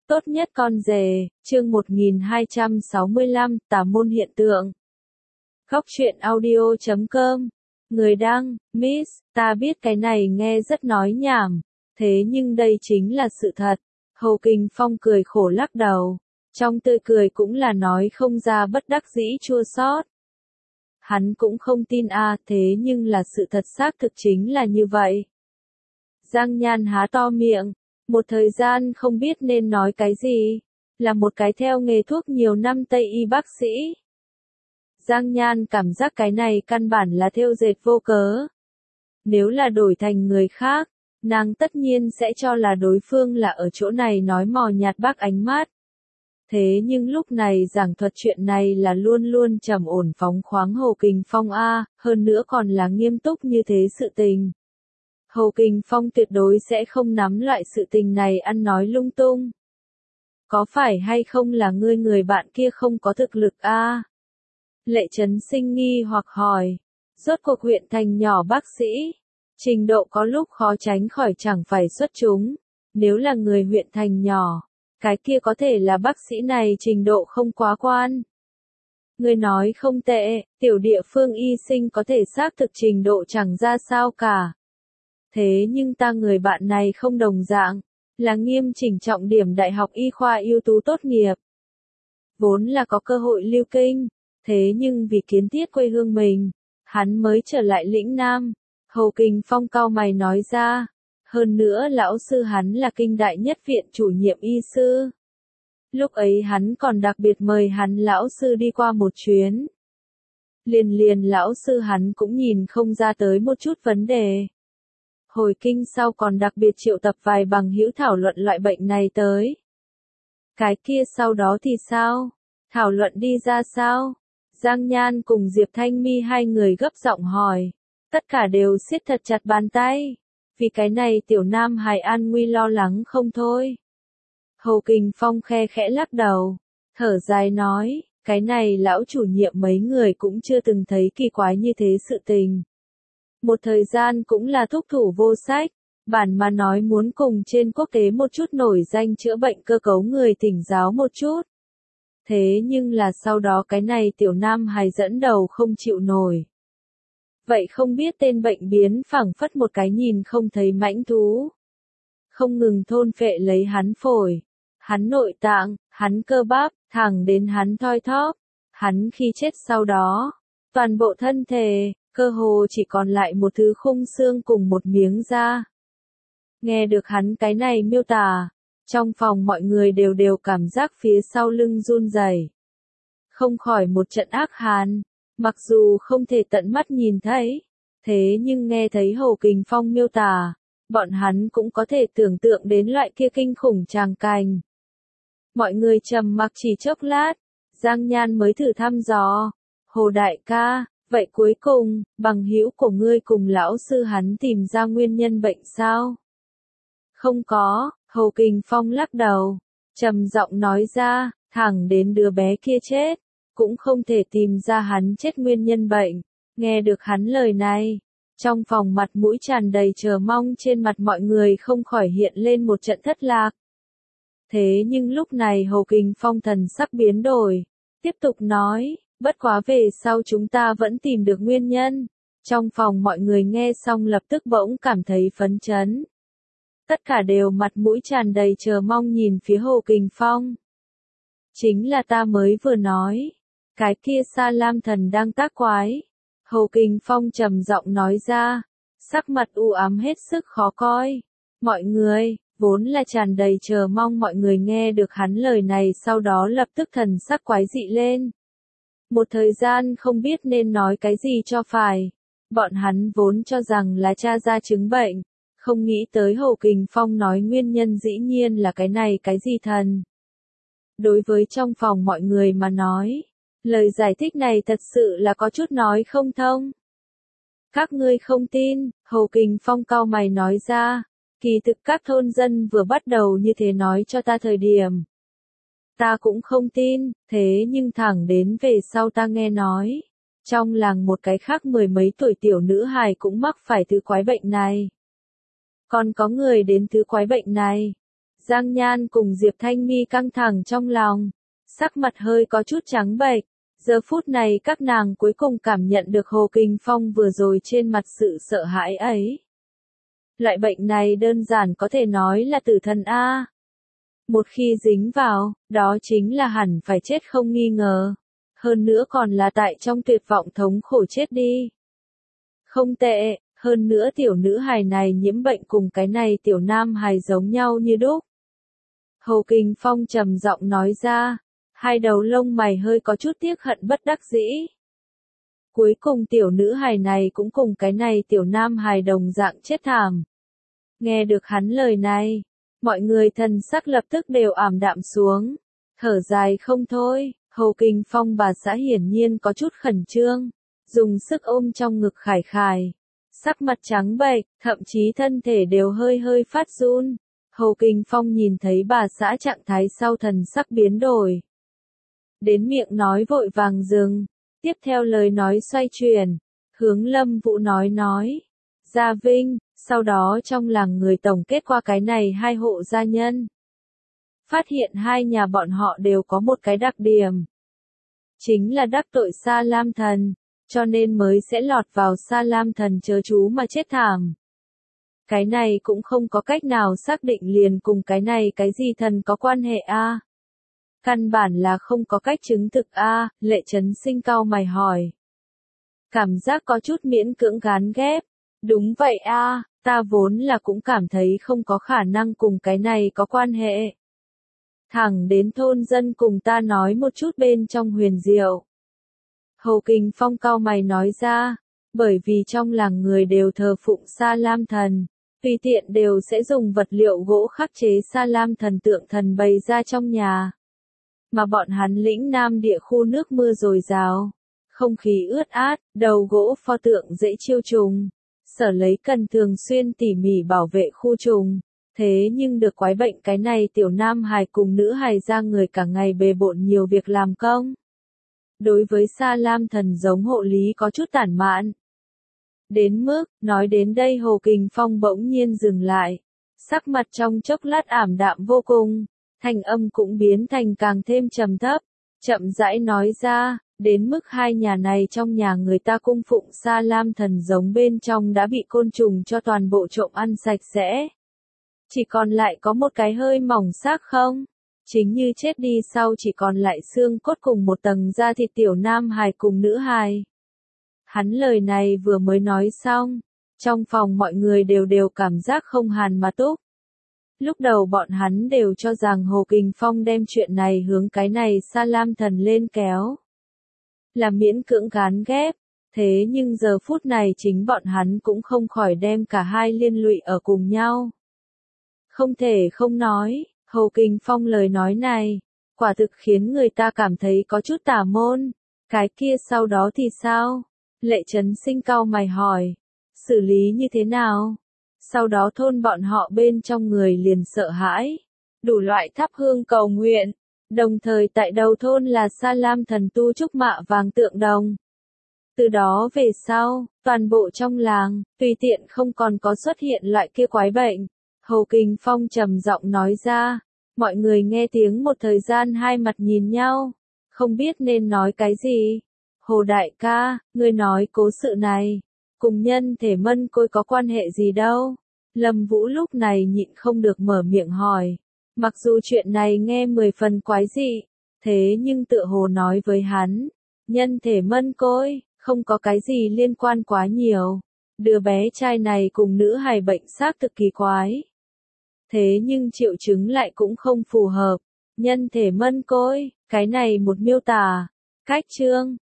Tốt nhất con rể, chương 1265, tà môn hiện tượng. Góc truyện audio.com. Người đăng, Miss, ta biết cái này nghe rất nói nhảm, thế nhưng đây chính là sự thật. Hồ Kình Phong cười khổ lắc đầu, trong tươi cười cũng là nói không ra bất đắc dĩ chua xót. Hắn cũng không tin thế nhưng là sự thật xác thực chính là như vậy. Giang Nhan há to miệng, một thời gian không biết nên nói cái gì, là một cái theo nghề thuốc nhiều năm Tây y bác sĩ. Giang Nhan cảm giác cái này căn bản là thêu dệt vô cớ. Nếu là đổi thành người khác, nàng tất nhiên sẽ cho là đối phương là ở chỗ này nói mò nhạt bác ánh mắt. Thế nhưng lúc này giảng thuật chuyện này là luôn luôn trầm ổn phóng khoáng Hồ Kình Phong hơn nữa còn là nghiêm túc như thế sự tình. Hồ Kình Phong tuyệt đối sẽ không nắm loại sự tình này ăn nói lung tung. Có phải hay không là ngươi người bạn kia không có thực lực Lệ Trấn Sinh nghi hoặc hỏi. Rốt cuộc huyện thành nhỏ bác sĩ, trình độ có lúc khó tránh khỏi chẳng phải xuất chúng. Nếu là người huyện thành nhỏ, cái kia có thể là bác sĩ này trình độ không quá quan. Ngươi nói không tệ, tiểu địa phương y sinh có thể xác thực trình độ chẳng ra sao cả. Thế nhưng ta người bạn này không đồng dạng, là nghiêm chỉnh trọng điểm đại học y khoa ưu tú tốt nghiệp. Vốn là có cơ hội lưu kinh, thế nhưng vì kiến thiết quê hương mình, hắn mới trở lại lĩnh Nam. Hồ Kình Phong cau mày nói ra, hơn nữa lão sư hắn là kinh đại nhất viện chủ nhiệm y sư. Lúc ấy hắn còn đặc biệt mời hắn lão sư đi qua một chuyến. Liền lão sư hắn cũng nhìn không ra tới một chút vấn đề. Hồi kinh sau còn đặc biệt triệu tập vài bằng hữu thảo luận loại bệnh này tới. Cái kia sau đó thì sao? Thảo luận đi ra sao? Giang Nhan cùng Diệp Thanh Mi hai người gấp giọng hỏi. Tất cả đều siết thật chặt bàn tay. Vì cái này tiểu nam hài an nguy lo lắng không thôi. Hồ Kình Phong khe khẽ lắc đầu. Thở dài nói, cái này lão chủ nhiệm mấy người cũng chưa từng thấy kỳ quái như thế sự tình. Một thời gian cũng là thúc thủ vô sách, bản mà nói muốn cùng trên quốc tế một chút nổi danh chữa bệnh cơ cấu người thỉnh giáo một chút. Thế nhưng là sau đó cái này tiểu nam hài dẫn đầu không chịu nổi. Vậy không biết tên bệnh biến phảng phất một cái nhìn không thấy mãnh thú. Không ngừng thôn phệ lấy hắn phổi, hắn nội tạng, hắn cơ bắp, thẳng đến hắn thoi thóp. Hắn khi chết sau đó, toàn bộ thân thể, cơ hồ chỉ còn lại một thứ khung xương cùng một miếng da. Nghe được hắn cái này miêu tả, trong phòng mọi người đều cảm giác phía sau lưng run rẩy, không khỏi một trận ác hàn. Mặc dù không thể tận mắt nhìn thấy, thế nhưng nghe thấy Hồ Kình Phong miêu tả, bọn hắn cũng có thể tưởng tượng đến loại kia kinh khủng tràng cảnh. Mọi người trầm mặc chỉ chốc lát, Giang Nhan mới thử thăm dò, Hồ đại ca, vậy cuối cùng, bằng hữu của ngươi cùng lão sư hắn tìm ra nguyên nhân bệnh sao? Không có, Hồ Kình Phong lắc đầu, trầm giọng nói ra, thẳng đến đứa bé kia chết, cũng không thể tìm ra hắn chết nguyên nhân bệnh. Nghe được hắn lời này, trong phòng mặt mũi tràn đầy chờ mong trên mặt mọi người không khỏi hiện lên một trận thất lạc. Thế nhưng lúc này Hồ Kình Phong thần sắc biến đổi, tiếp tục nói, bất quá về sau chúng ta vẫn tìm được nguyên nhân. Trong phòng mọi người nghe xong lập tức bỗng cảm thấy phấn chấn. Tất cả đều mặt mũi tràn đầy chờ mong nhìn phía Hồ Kình Phong. Chính là ta mới vừa nói, cái kia Sa Lam thần đang tác quái. Hồ Kình Phong trầm giọng nói ra, sắc mặt u ám hết sức khó coi. Mọi người, vốn là tràn đầy chờ mong mọi người nghe được hắn lời này sau đó lập tức thần sắc quái dị lên. Một thời gian không biết nên nói cái gì cho phải. Bọn hắn vốn cho rằng là cha ra chứng bệnh, không nghĩ tới Hồ Kình Phong nói nguyên nhân dĩ nhiên là cái này cái gì thần. Đối với trong phòng mọi người mà nói, lời giải thích này thật sự là có chút nói không thông. Các ngươi không tin, Hồ Kình Phong cau mày nói ra, kỳ thực các thôn dân vừa bắt đầu như thế nói cho ta thời điểm. Ta cũng không tin, thế nhưng thẳng đến về sau ta nghe nói, trong làng một cái khác 10 mấy tuổi tiểu nữ hài cũng mắc phải thứ quái bệnh này. Còn có người đến thứ quái bệnh này, Giang Nhan cùng Diệp Thanh Mi căng thẳng trong lòng, sắc mặt hơi có chút trắng bệch. Giờ phút này các nàng cuối cùng cảm nhận được Hồ Kình Phong vừa rồi trên mặt sự sợ hãi ấy. Loại bệnh này đơn giản có thể nói là tử thần A. Một khi dính vào, đó chính là hẳn phải chết không nghi ngờ. Hơn nữa còn là tại trong tuyệt vọng thống khổ chết đi. Không tệ, hơn nữa tiểu nữ hài này nhiễm bệnh cùng cái này tiểu nam hài giống nhau như đúc. Hồ Kình Phong trầm giọng nói ra, hai đầu lông mày hơi có chút tiếc hận bất đắc dĩ. Cuối cùng tiểu nữ hài này cũng cùng cái này tiểu nam hài đồng dạng chết thảm. Nghe được hắn lời này, mọi người thần sắc lập tức đều ảm đạm xuống, thở dài không thôi. Hồ Kình Phong bà xã hiển nhiên có chút khẩn trương, dùng sức ôm trong ngực khải khải, sắc mặt trắng bệch, thậm chí thân thể đều hơi hơi phát run. Hồ Kình Phong nhìn thấy bà xã trạng thái sau thần sắc biến đổi. Đến miệng nói vội vàng dừng, tiếp theo lời nói xoay chuyển, hướng Lâm Vũ nói. Gia Vinh, sau đó trong làng người tổng kết qua cái này hai hộ gia nhân. Phát hiện hai nhà bọn họ đều có một cái đặc điểm. Chính là đắc tội Sa Lam Thần, cho nên mới sẽ lọt vào Sa Lam Thần chớ chú mà chết thảm. Cái này cũng không có cách nào xác định liền cùng cái này cái gì thần có quan hệ a. Căn bản là không có cách chứng thực a. Lệ Chấn Sinh cau mày hỏi. Cảm giác có chút miễn cưỡng gán ghép. Đúng vậy a, ta vốn là cũng cảm thấy không có khả năng cùng cái này có quan hệ. Thẳng đến thôn dân cùng ta nói một chút bên trong huyền diệu. Hồ Kình Phong cau mày nói ra, bởi vì trong làng người đều thờ phụng Sa Lam Thần, tùy tiện đều sẽ dùng vật liệu gỗ khắc chế Sa Lam Thần tượng thần bày ra trong nhà. Mà bọn hắn lĩnh Nam địa khu nước mưa dồi dào, không khí ướt át, đầu gỗ pho tượng dễ chiêu trùng, sở lấy cần thường xuyên tỉ mỉ bảo vệ khu trùng. Thế nhưng được quái bệnh cái này tiểu nam hài cùng nữ hài ra người cả ngày bề bộn nhiều việc làm công. Đối với Sa Lam Thần giống hộ lý có chút tản mạn. Đến mức, nói đến đây Hồ Kình Phong bỗng nhiên dừng lại. Sắc mặt trong chốc lát ảm đạm vô cùng, thanh âm cũng biến thành càng thêm trầm thấp, chậm rãi nói ra, đến mức hai nhà này trong nhà người ta cung phụng Sa Lam Thần giống bên trong đã bị côn trùng cho toàn bộ trộm ăn sạch sẽ. Chỉ còn lại có một cái hơi mỏng xác không? Chính như chết đi sau chỉ còn lại xương cốt cùng một tầng da thịt tiểu nam hài cùng nữ hài. Hắn lời này vừa mới nói xong, trong phòng mọi người đều cảm giác không hàn mà túc. Lúc đầu bọn hắn đều cho rằng Hồ Kình Phong đem chuyện này hướng cái này Sa Lam Thần lên kéo. Là miễn cưỡng gán ghép, thế nhưng giờ phút này chính bọn hắn cũng không khỏi đem cả hai liên lụy ở cùng nhau. Không thể không nói, Hồ Kình Phong lời nói này, quả thực khiến người ta cảm thấy có chút tà môn. Cái kia sau đó thì sao? Lệ Chấn Sinh cau mày hỏi, xử lý như thế nào? Sau đó thôn bọn họ bên trong người liền sợ hãi, đủ loại thắp hương cầu nguyện, đồng thời tại đầu thôn là Sa Lam Thần tu trúc mạ vàng tượng đồng. Từ đó về sau, toàn bộ trong làng, tùy tiện không còn có xuất hiện loại kia quái bệnh. Hồ Kình Phong trầm giọng nói ra, mọi người nghe tiếng một thời gian hai mặt nhìn nhau, không biết nên nói cái gì. Hồ đại ca, ngươi nói cố sự này, cùng nhân thể mân côi có quan hệ gì đâu? Lâm Vũ lúc này nhịn không được mở miệng hỏi. Mặc dù chuyện này nghe 10 phần quái dị, thế nhưng tựa hồ nói với hắn, nhân thể mân côi, không có cái gì liên quan quá nhiều. Đứa bé trai này cùng nữ hài bệnh xác thực kỳ quái. Thế nhưng triệu chứng lại cũng không phù hợp. Nhân thể mân côi, cái này một miêu tả. Cách chương